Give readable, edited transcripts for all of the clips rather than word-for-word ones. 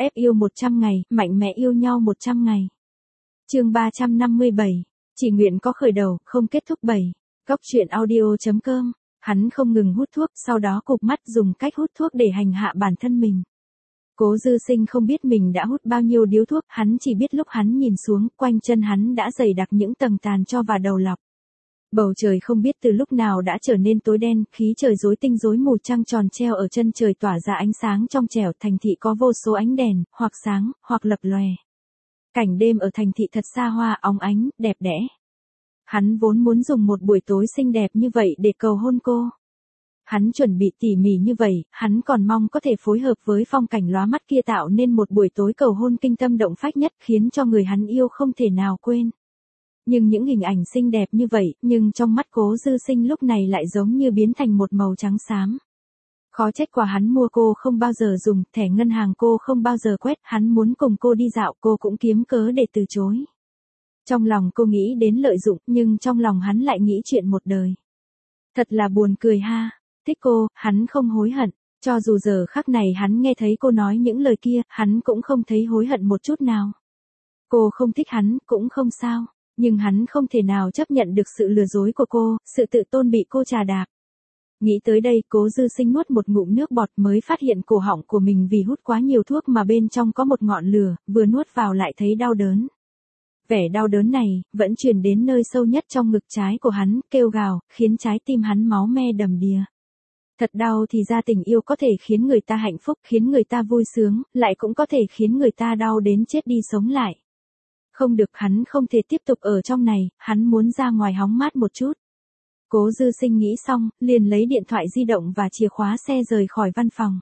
Ép yêu 100 ngày, mạnh mẽ yêu nhau 100 ngày. Chương 357. Chỉ nguyện có khởi đầu, không kết thúc 7. Góc truyện audio.com. Hắn không ngừng hút thuốc, sau đó cụp mắt dùng cách hút thuốc để hành hạ bản thân mình. Cố Dư Sinh không biết mình đã hút bao nhiêu điếu thuốc, hắn chỉ biết lúc hắn nhìn xuống, quanh chân hắn đã dày đặc những tầng tàn tro và đầu lọc. Bầu trời không biết từ lúc nào đã trở nên tối đen, khí trời rối tinh rối mù, trăng tròn treo ở chân trời tỏa ra ánh sáng trong trẻo, thành thị có vô số ánh đèn, hoặc sáng, hoặc lập lòe. Cảnh đêm ở thành thị thật xa hoa, óng ánh, đẹp đẽ. Hắn vốn muốn dùng một buổi tối xinh đẹp như vậy để cầu hôn cô. Hắn chuẩn bị tỉ mỉ như vậy, hắn còn mong có thể phối hợp với phong cảnh lóa mắt kia tạo nên một buổi tối cầu hôn kinh tâm động phách nhất, khiến cho người hắn yêu không thể nào quên. Nhưng những hình ảnh xinh đẹp như vậy, nhưng trong mắt Cố Dư Sinh lúc này lại giống như biến thành một màu trắng xám. Khó trách quà hắn mua cô không bao giờ dùng, thẻ ngân hàng cô không bao giờ quét, hắn muốn cùng cô đi dạo cô cũng kiếm cớ để từ chối. Trong lòng cô nghĩ đến lợi dụng, nhưng trong lòng hắn lại nghĩ chuyện một đời. Thật là buồn cười ha, thích cô, hắn không hối hận, cho dù giờ khắc này hắn nghe thấy cô nói những lời kia, hắn cũng không thấy hối hận một chút nào. Cô không thích hắn, cũng không sao, nhưng hắn không thể nào chấp nhận được sự lừa dối của cô, sự tự tôn bị cô trà đạp. Nghĩ tới đây, Cố Dư Sinh nuốt một ngụm nước bọt mới phát hiện cổ họng của mình vì hút quá nhiều thuốc mà bên trong có một ngọn lửa, vừa nuốt vào lại thấy đau đớn. Vẻ đau đớn này, vẫn truyền đến nơi sâu nhất trong ngực trái của hắn, kêu gào, khiến trái tim hắn máu me đầm đìa. Thật đau thì ra tình yêu có thể khiến người ta hạnh phúc, khiến người ta vui sướng, lại cũng có thể khiến người ta đau đến chết đi sống lại. Không được, hắn không thể tiếp tục ở trong này, hắn muốn ra ngoài hóng mát một chút. Cố Dư Sinh nghĩ xong, liền lấy điện thoại di động và chìa khóa xe rời khỏi văn phòng.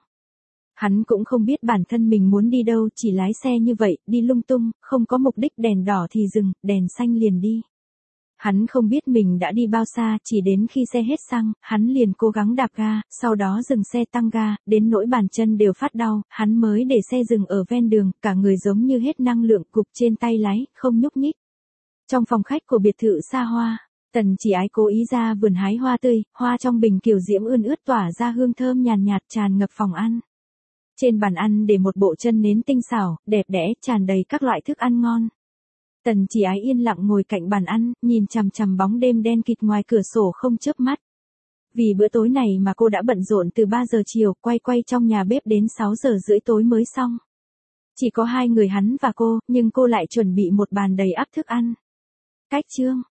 Hắn cũng không biết bản thân mình muốn đi đâu, chỉ lái xe như vậy, đi lung tung, không có mục đích, đèn đỏ thì dừng, đèn xanh liền đi. Hắn không biết mình đã đi bao xa, chỉ đến khi xe hết xăng, hắn liền cố gắng đạp ga, sau đó dừng xe tăng ga, đến nỗi bàn chân đều phát đau, hắn mới để xe dừng ở ven đường, cả người giống như hết năng lượng, gục trên tay lái, không nhúc nhích. Trong phòng khách của biệt thự xa hoa, Tần Chỉ Ái cố ý ra vườn hái hoa tươi, hoa trong bình kiểu diễm ươn ướt tỏa ra hương thơm nhàn nhạt tràn ngập phòng ăn. Trên bàn ăn để một bộ chân nến tinh xảo, đẹp đẽ, tràn đầy các loại thức ăn ngon. Tần Chỉ Ái yên lặng ngồi cạnh bàn ăn, nhìn chằm chằm bóng đêm đen kịt ngoài cửa sổ không chớp mắt. Vì bữa tối này mà cô đã bận rộn từ 3 giờ chiều, quay trong nhà bếp đến 6 giờ rưỡi tối mới xong. Chỉ có hai người hắn và cô, nhưng cô lại chuẩn bị một bàn đầy ắp thức ăn. Cách chương.